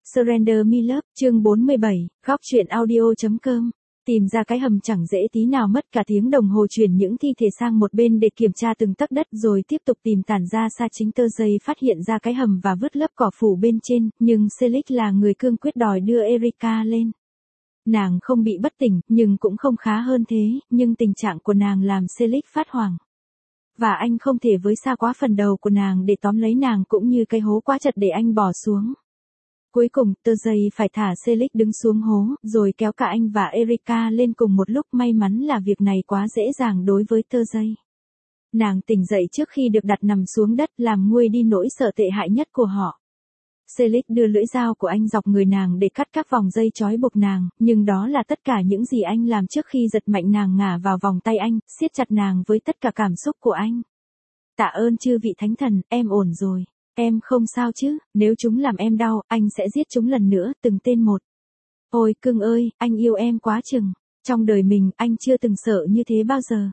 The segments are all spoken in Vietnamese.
Surrender Me Love, chương 47, góc truyện audio.com. Tìm ra cái hầm chẳng dễ tí nào, mất cả tiếng đồng hồ chuyển những thi thể sang một bên để kiểm tra từng tấc đất rồi tiếp tục tìm tản ra xa. Chính tơ giây phát hiện ra cái hầm và vứt lớp cỏ phủ bên trên, nhưng Selig là người cương quyết đòi đưa Erika lên. Nàng không bị bất tỉnh, nhưng cũng không khá hơn thế, nhưng tình trạng của nàng làm Selig phát hoảng. Và anh không thể với xa quá phần đầu của nàng để tóm lấy nàng, cũng như cái hố quá chật để anh bỏ xuống. Cuối cùng, tơ giây phải thả Selig đứng xuống hố, rồi kéo cả anh và Erika lên cùng một lúc. May mắn là việc này quá dễ dàng đối với tơ giây. Nàng tỉnh dậy trước khi được đặt nằm xuống đất, làm nguôi đi nỗi sợ tệ hại nhất của họ. Selig đưa lưỡi dao của anh dọc người nàng để cắt các vòng dây trói buộc nàng, nhưng đó là tất cả những gì anh làm trước khi giật mạnh nàng ngả vào vòng tay anh, siết chặt nàng với tất cả cảm xúc của anh. Tạ ơn chư vị thánh thần, em ổn rồi. Em không sao chứ, nếu chúng làm em đau, anh sẽ giết chúng lần nữa, từng tên một. Ôi cưng ơi, anh yêu em quá chừng. Trong đời mình, anh chưa từng sợ như thế bao giờ.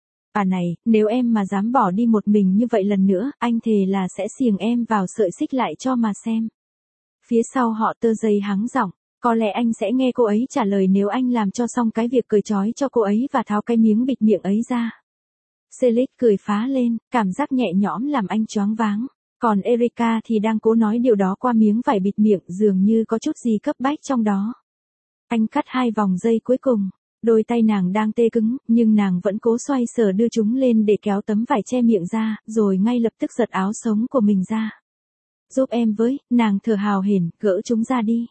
À này, nếu em mà dám bỏ đi một mình như vậy lần nữa, anh thề là sẽ xiềng em vào sợi xích lại cho mà xem. Phía sau họ tơ giây hắng giọng, có lẽ anh sẽ nghe cô ấy trả lời nếu anh làm cho xong cái việc cởi trói cho cô ấy và tháo cái miếng bịt miệng ấy ra. Selig cười phá lên, cảm giác nhẹ nhõm làm anh choáng váng. Còn Erika thì đang cố nói điều đó qua miếng vải bịt miệng, dường như có chút gì cấp bách trong đó. Anh cắt 2 vòng dây cuối cùng. Đôi tay nàng đang tê cứng, nhưng nàng vẫn cố xoay sở đưa chúng lên để kéo tấm vải che miệng ra, rồi ngay lập tức giật áo sống của mình ra. Giúp em với, nàng thở hào hển, gỡ chúng ra đi.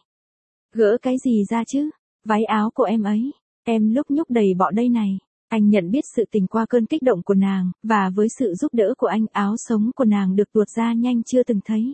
Gỡ cái gì ra chứ? Váy áo của em ấy. Em lúc nhúc đầy bọ đây này. Anh nhận biết sự tình qua cơn kích động của nàng, và với sự giúp đỡ của anh, áo sống của nàng được tuột ra nhanh chưa từng thấy.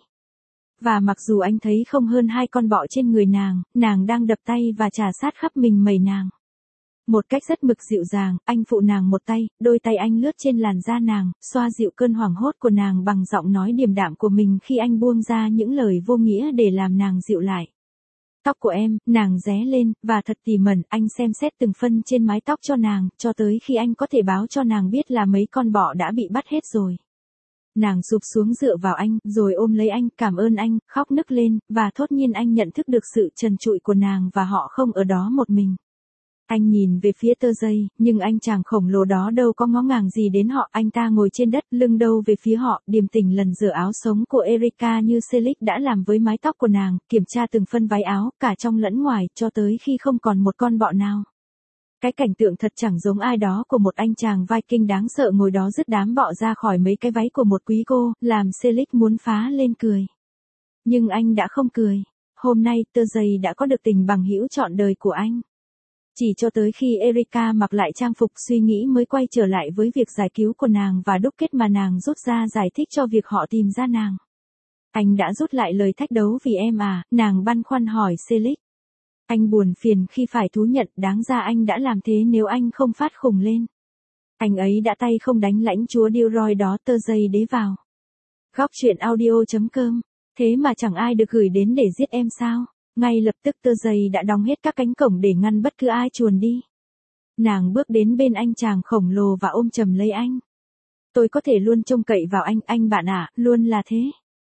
Và mặc dù anh thấy không hơn 2 con bọ trên người nàng đang đập tay và chà sát khắp mình mẩy nàng. Một cách rất mực dịu dàng, anh phụ nàng một tay, đôi tay anh lướt trên làn da nàng, xoa dịu cơn hoảng hốt của nàng bằng giọng nói điềm đạm của mình khi anh buông ra những lời vô nghĩa để làm nàng dịu lại. Tóc của em, nàng ré lên, và thật tỉ mẩn, anh xem xét từng phân trên mái tóc cho nàng, cho tới khi anh có thể báo cho nàng biết là mấy con bọ đã bị bắt hết rồi. Nàng sụp xuống dựa vào anh, rồi ôm lấy anh, cảm ơn anh, khóc nức lên, và thốt nhiên anh nhận thức được sự trần trụi của nàng và họ không ở đó một mình. Anh nhìn về phía tơ giây, nhưng anh chàng khổng lồ đó đâu có ngó ngàng gì đến họ, anh ta ngồi trên đất, lưng đâu về phía họ, điềm tĩnh lần rửa áo sống của Erika như Selig đã làm với mái tóc của nàng, kiểm tra từng phân váy áo, cả trong lẫn ngoài, cho tới khi không còn một con bọ nào. Cái cảnh tượng thật chẳng giống ai đó của một anh chàng Viking đáng sợ ngồi đó dứt đám bọ ra khỏi mấy cái váy của một quý cô, làm Selig muốn phá lên cười. Nhưng anh đã không cười. Hôm nay, tơ giây đã có được tình bằng hữu trọn đời của anh. Chỉ cho tới khi Erika mặc lại trang phục, suy nghĩ mới quay trở lại với việc giải cứu của nàng và đúc kết mà nàng rút ra giải thích cho việc họ tìm ra nàng. Anh đã rút lại lời thách đấu vì em à, nàng băn khoăn hỏi Selig. Anh buồn phiền khi phải thú nhận, đáng ra anh đã làm thế nếu anh không phát khùng lên. Anh ấy đã tay không đánh lãnh chúa Dilroy đó. Tơ giây đế vào. Góc truyện audio.com. Thế mà chẳng ai được gửi đến để giết em sao? Ngay lập tức tơ giây đã đóng hết các cánh cổng để ngăn bất cứ ai chuồn đi. Nàng bước đến bên anh chàng khổng lồ và ôm chầm lấy anh. Tôi có thể luôn trông cậy vào anh bạn ạ, luôn là thế.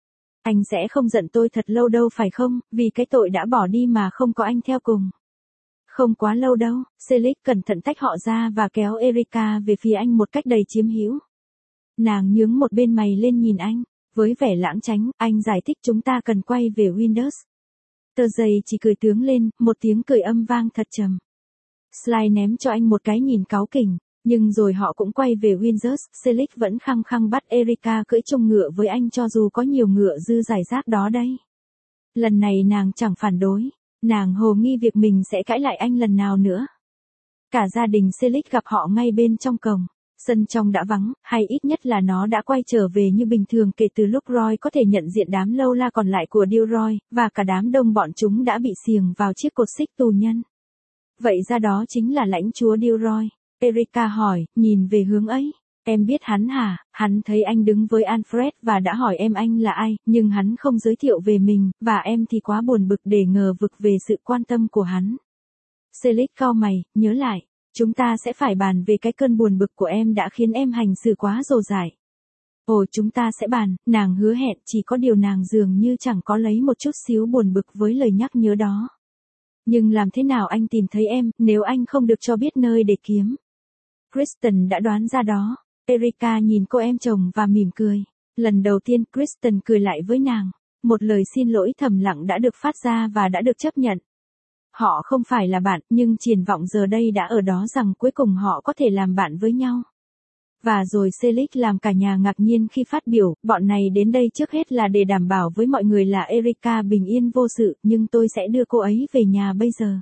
Anh sẽ không giận tôi thật lâu đâu phải không, vì cái tội đã bỏ đi mà không có anh theo cùng. Không quá lâu đâu. Selig cẩn thận tách họ ra và kéo Erika về phía anh một cách đầy chiếm hữu. Nàng nhướng một bên mày lên nhìn anh. Với vẻ lãng tránh, anh giải thích chúng ta cần quay về Windows. Tơ giây chỉ cười tướng lên, một tiếng cười âm vang thật trầm. Sly ném cho anh một cái nhìn cáu kỉnh, nhưng rồi họ cũng quay về Windsor. Selig vẫn khăng khăng bắt Erika cưỡi chung ngựa với anh cho dù có nhiều ngựa dư giải rác đó đấy. Lần này nàng chẳng phản đối, nàng hồ nghi việc mình sẽ cãi lại anh lần nào nữa. Cả gia đình Selig gặp họ ngay bên trong cổng. Sân trong đã vắng, hay ít nhất là nó đã quay trở về như bình thường kể từ lúc Roy có thể nhận diện đám lâu la còn lại của Dilroy, và cả đám đông bọn chúng đã bị xiềng vào chiếc cột xích tù nhân. Vậy ra đó chính là lãnh chúa Dilroy. Erika hỏi, nhìn về hướng ấy. Em biết hắn hả? Hắn thấy anh đứng với Alfred và đã hỏi em anh là ai, nhưng hắn không giới thiệu về mình, và em thì quá buồn bực để ngờ vực về sự quan tâm của hắn. Selig cau mày, nhớ lại. Chúng ta sẽ phải bàn về cái cơn buồn bực của em đã khiến em hành xử quá rồ dại. Ồ, chúng ta sẽ bàn, nàng hứa hẹn, chỉ có điều nàng dường như chẳng có lấy một chút xíu buồn bực với lời nhắc nhớ đó. Nhưng làm thế nào anh tìm thấy em, nếu anh không được cho biết nơi để kiếm? Kristen đã đoán ra đó. Erika nhìn cô em chồng và mỉm cười. Lần đầu tiên Kristen cười lại với nàng. Một lời xin lỗi thầm lặng đã được phát ra và đã được chấp nhận. Họ không phải là bạn, nhưng triển vọng giờ đây đã ở đó rằng cuối cùng họ có thể làm bạn với nhau. Và rồi Selig làm cả nhà ngạc nhiên khi phát biểu, bọn này đến đây trước hết là để đảm bảo với mọi người là Erika bình yên vô sự, nhưng tôi sẽ đưa cô ấy về nhà bây giờ.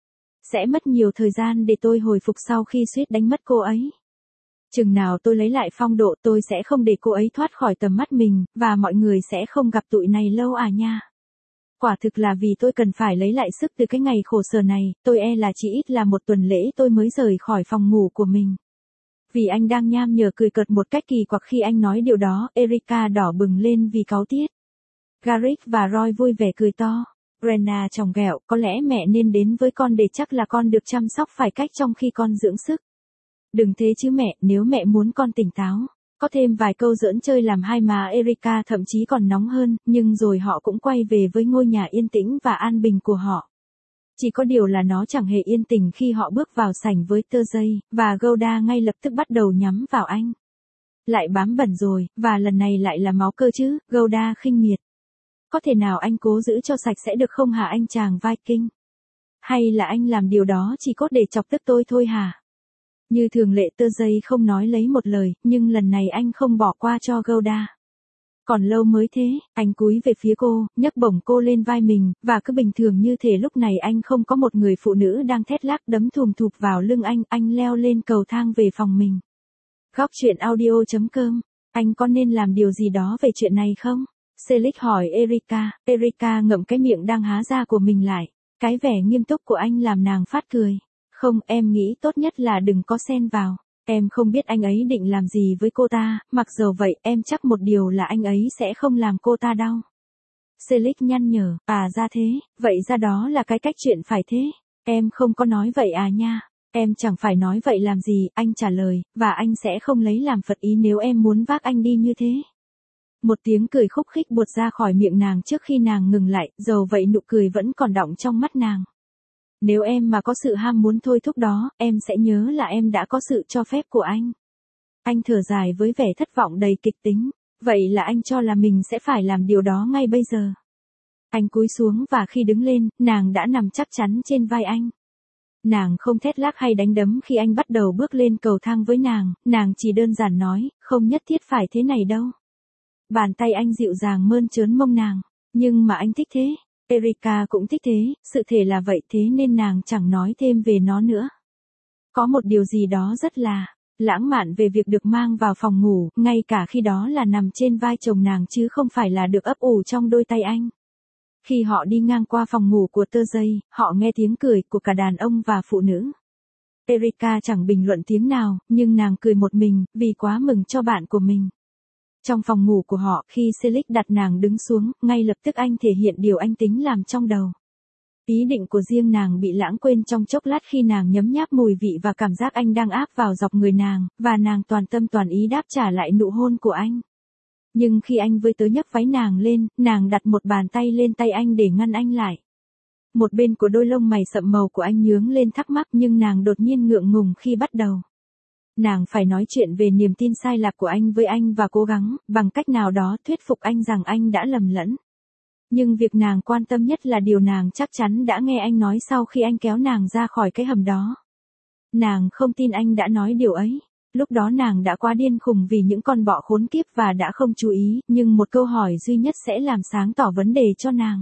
Sẽ mất nhiều thời gian để tôi hồi phục sau khi suýt đánh mất cô ấy. Chừng nào tôi lấy lại phong độ tôi sẽ không để cô ấy thoát khỏi tầm mắt mình, và mọi người sẽ không gặp tụi này lâu à nha. Quả thực là vì tôi cần phải lấy lại sức từ cái ngày khổ sở này, tôi e là chỉ ít là một tuần lễ tôi mới rời khỏi phòng ngủ của mình. Vì anh đang nham nhở cười cợt một cách kỳ quặc khi anh nói điều đó, Erika đỏ bừng lên vì cáu tiết. Garrick và Roy vui vẻ cười to. Brenna chòng ghẹo, có lẽ mẹ nên đến với con để chắc là con được chăm sóc phải cách trong khi con dưỡng sức. Đừng thế chứ mẹ, nếu mẹ muốn con tỉnh táo. Có thêm vài câu giỡn chơi làm hai má Erika thậm chí còn nóng hơn, nhưng rồi họ cũng quay về với ngôi nhà yên tĩnh và an bình của họ. Chỉ có điều là nó chẳng hề yên tĩnh khi họ bước vào sảnh với Thursday, và Golda ngay lập tức bắt đầu nhắm vào anh. Lại bám bẩn rồi, và lần này lại là máu cơ chứ, Golda khinh miệt. Có thể nào anh cố giữ cho sạch sẽ được không hả anh chàng Viking? Hay là anh làm điều đó chỉ cốt để chọc tức tôi thôi hả? Như thường lệ Thursday không nói lấy một lời, nhưng lần này anh không bỏ qua cho Golda. Còn lâu mới thế, anh cúi về phía cô, nhấc bổng cô lên vai mình, và cứ bình thường như thể lúc này anh không có một người phụ nữ đang thét lác đấm thùm thụp vào lưng anh leo lên cầu thang về phòng mình. Góc truyện audio.com, anh có nên làm điều gì đó về chuyện này không? Selig hỏi Erika, Erika ngậm cái miệng đang há ra của mình lại. Cái vẻ nghiêm túc của anh làm nàng phát cười. Không, em nghĩ tốt nhất là đừng có xen vào. Em không biết anh ấy định làm gì với cô ta, mặc dầu vậy em chắc một điều là anh ấy sẽ không làm cô ta đau. Selig nhăn nhở, à ra thế, vậy ra đó là cái cách chuyện phải thế. Em không có nói vậy à nha. Em chẳng phải nói vậy làm gì, anh trả lời, và anh sẽ không lấy làm phật ý nếu em muốn vác anh đi như thế. Một tiếng cười khúc khích buột ra khỏi miệng nàng trước khi nàng ngừng lại, dầu vậy nụ cười vẫn còn đọng trong mắt nàng. Nếu em mà có sự ham muốn thôi thúc đó, em sẽ nhớ là em đã có sự cho phép của anh. Anh thở dài với vẻ thất vọng đầy kịch tính. Vậy là anh cho là mình sẽ phải làm điều đó ngay bây giờ. Anh cúi xuống và khi đứng lên, nàng đã nằm chắc chắn trên vai anh. Nàng không thét lác hay đánh đấm khi anh bắt đầu bước lên cầu thang với nàng chỉ đơn giản nói, không nhất thiết phải thế này đâu. Bàn tay anh dịu dàng mơn trớn mông nàng, nhưng mà anh thích thế. Erika cũng thích thế, sự thể là vậy thế nên nàng chẳng nói thêm về nó nữa. Có một điều gì đó rất là lãng mạn về việc được mang vào phòng ngủ, ngay cả khi đó là nằm trên vai chồng nàng chứ không phải là được ấp ủ trong đôi tay anh. Khi họ đi ngang qua phòng ngủ của Thursday, họ nghe tiếng cười của cả đàn ông và phụ nữ. Erika chẳng bình luận tiếng nào, nhưng nàng cười một mình, vì quá mừng cho bạn của mình. Trong phòng ngủ của họ, khi Selig đặt nàng đứng xuống, ngay lập tức anh thể hiện điều anh tính làm trong đầu. Ý định của riêng nàng bị lãng quên trong chốc lát khi nàng nhấm nháp mùi vị và cảm giác anh đang áp vào dọc người nàng, và nàng toàn tâm toàn ý đáp trả lại nụ hôn của anh. Nhưng khi anh với tới nhấc váy nàng lên, nàng đặt một bàn tay lên tay anh để ngăn anh lại. Một bên của đôi lông mày sậm màu của anh nhướng lên thắc mắc nhưng nàng đột nhiên ngượng ngùng khi bắt đầu. Nàng phải nói chuyện về niềm tin sai lạc của anh với anh và cố gắng, bằng cách nào đó thuyết phục anh rằng anh đã lầm lẫn. Nhưng việc nàng quan tâm nhất là điều nàng chắc chắn đã nghe anh nói sau khi anh kéo nàng ra khỏi cái hầm đó. Nàng không tin anh đã nói điều ấy. Lúc đó nàng đã quá điên khùng vì những con bọ khốn kiếp và đã không chú ý, nhưng một câu hỏi duy nhất sẽ làm sáng tỏ vấn đề cho nàng.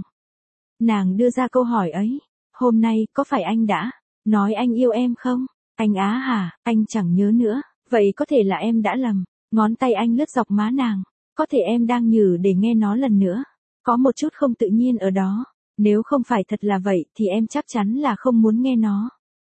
Nàng đưa ra câu hỏi ấy. Hôm nay, có phải anh đã nói anh yêu em không? Anh á hả, anh chẳng nhớ nữa. Vậy có thể là em đã lầm. Ngón tay anh lướt dọc má nàng. Có thể em đang nhử để nghe nó lần nữa. Có một chút không tự nhiên ở đó. Nếu không phải thật là vậy thì em chắc chắn là không muốn nghe nó.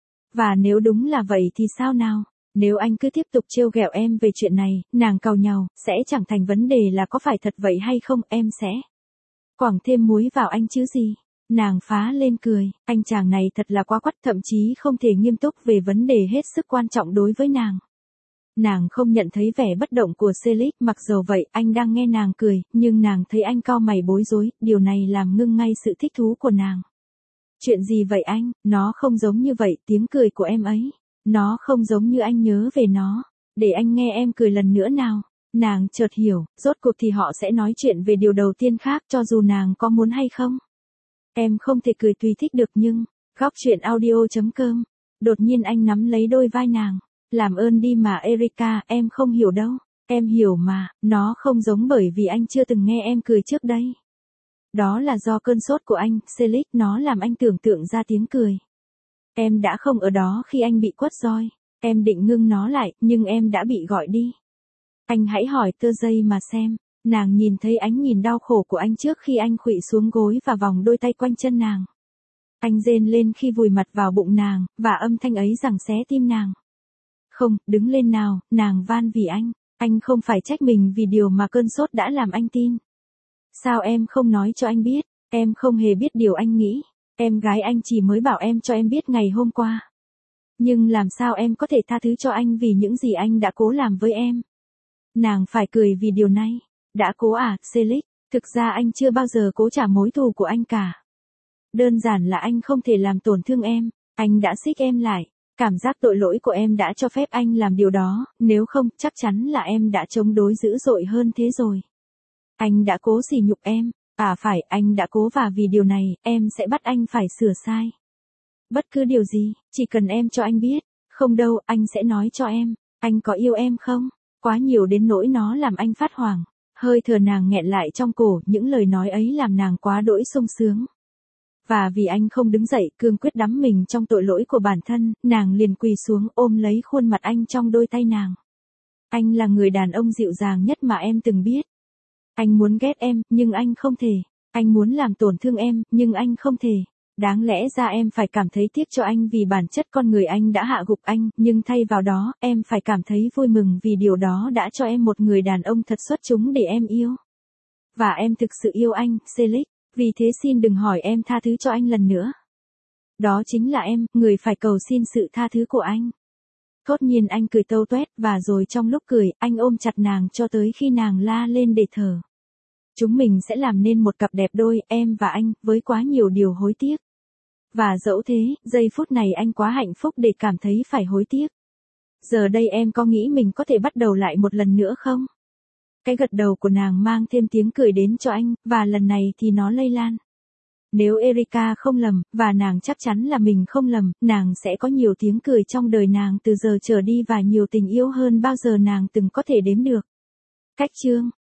Và nếu đúng là vậy thì sao nào? Nếu anh cứ tiếp tục trêu ghẹo em về chuyện này, nàng càu nhàu, sẽ chẳng thành vấn đề là có phải thật vậy hay không, em sẽ quẳng thêm muối vào anh chứ gì. Nàng phá lên cười, anh chàng này thật là quá quắt, thậm chí không thể nghiêm túc về vấn đề hết sức quan trọng đối với nàng. Nàng không nhận thấy vẻ bất động của Selig, mặc dầu vậy anh đang nghe nàng cười, nhưng nàng thấy anh cau mày bối rối, điều này làm ngưng ngay sự thích thú của nàng. Chuyện gì vậy anh, nó không giống như vậy, tiếng cười của em ấy. Nó không giống như anh nhớ về nó. Để anh nghe em cười lần nữa nào. Nàng chợt hiểu, rốt cuộc thì họ sẽ nói chuyện về điều đầu tiên khác cho dù nàng có muốn hay không. Em không thể cười tùy thích được nhưng, góc chuyện audio.com. Đột nhiên anh nắm lấy đôi vai nàng. Làm ơn đi mà Erika, em không hiểu đâu. Em hiểu mà, nó không giống bởi vì anh chưa từng nghe em cười trước đây. Đó là do cơn sốt của anh, Selig, nó làm anh tưởng tượng ra tiếng cười. Em đã không ở đó khi anh bị quất roi. Em định ngưng nó lại, nhưng em đã bị gọi đi. Anh hãy hỏi tơ dây mà xem. Nàng nhìn thấy ánh nhìn đau khổ của anh trước khi anh khuỵu xuống gối và vòng đôi tay quanh chân nàng. Anh rên lên khi vùi mặt vào bụng nàng, và âm thanh ấy giằng xé tim nàng. Không, đứng lên nào, nàng van vì anh. Anh không phải trách mình vì điều mà cơn sốt đã làm anh tin. Sao em không nói cho anh biết? Em không hề biết điều anh nghĩ. Em gái anh chỉ mới bảo em cho em biết ngày hôm qua. Nhưng làm sao em có thể tha thứ cho anh vì những gì anh đã cố làm với em? Nàng phải cười vì điều này. Đã cố à, Selig? Thực ra anh chưa bao giờ cố trả mối thù của anh cả. Đơn giản là anh không thể làm tổn thương em. Anh đã xích em lại. Cảm giác tội lỗi của em đã cho phép anh làm điều đó, nếu không, chắc chắn là em đã chống đối dữ dội hơn thế rồi. Anh đã cố sỉ nhục em. À phải, anh đã cố và vì điều này, em sẽ bắt anh phải sửa sai. Bất cứ điều gì, chỉ cần em cho anh biết. Không đâu, anh sẽ nói cho em. Anh có yêu em không? Quá nhiều đến nỗi nó làm anh phát hoảng. Hơi thở nàng nghẹn lại trong cổ, những lời nói ấy làm nàng quá đỗi sung sướng. Và vì anh không đứng dậy, cương quyết đắm mình trong tội lỗi của bản thân, nàng liền quỳ xuống ôm lấy khuôn mặt anh trong đôi tay nàng. Anh là người đàn ông dịu dàng nhất mà em từng biết. Anh muốn ghét em, nhưng anh không thể. Anh muốn làm tổn thương em, nhưng anh không thể. Đáng lẽ ra em phải cảm thấy tiếc cho anh vì bản chất con người anh đã hạ gục anh, nhưng thay vào đó, em phải cảm thấy vui mừng vì điều đó đã cho em một người đàn ông thật xuất chúng để em yêu. Và em thực sự yêu anh, Selig, vì thế xin đừng hỏi em tha thứ cho anh lần nữa. Đó chính là em, người phải cầu xin sự tha thứ của anh. Thốt nhiên anh cười tâu tuét, và rồi trong lúc cười, anh ôm chặt nàng cho tới khi nàng la lên để thở. Chúng mình sẽ làm nên một cặp đẹp đôi, em và anh, với quá nhiều điều hối tiếc. Và dẫu thế, giây phút này anh quá hạnh phúc để cảm thấy phải hối tiếc. Giờ đây em có nghĩ mình có thể bắt đầu lại một lần nữa không? Cái gật đầu của nàng mang thêm tiếng cười đến cho anh, và lần này thì nó lây lan. Nếu Erika không lầm, và nàng chắc chắn là mình không lầm, nàng sẽ có nhiều tiếng cười trong đời nàng từ giờ trở đi và nhiều tình yêu hơn bao giờ nàng từng có thể đếm được. Cách chương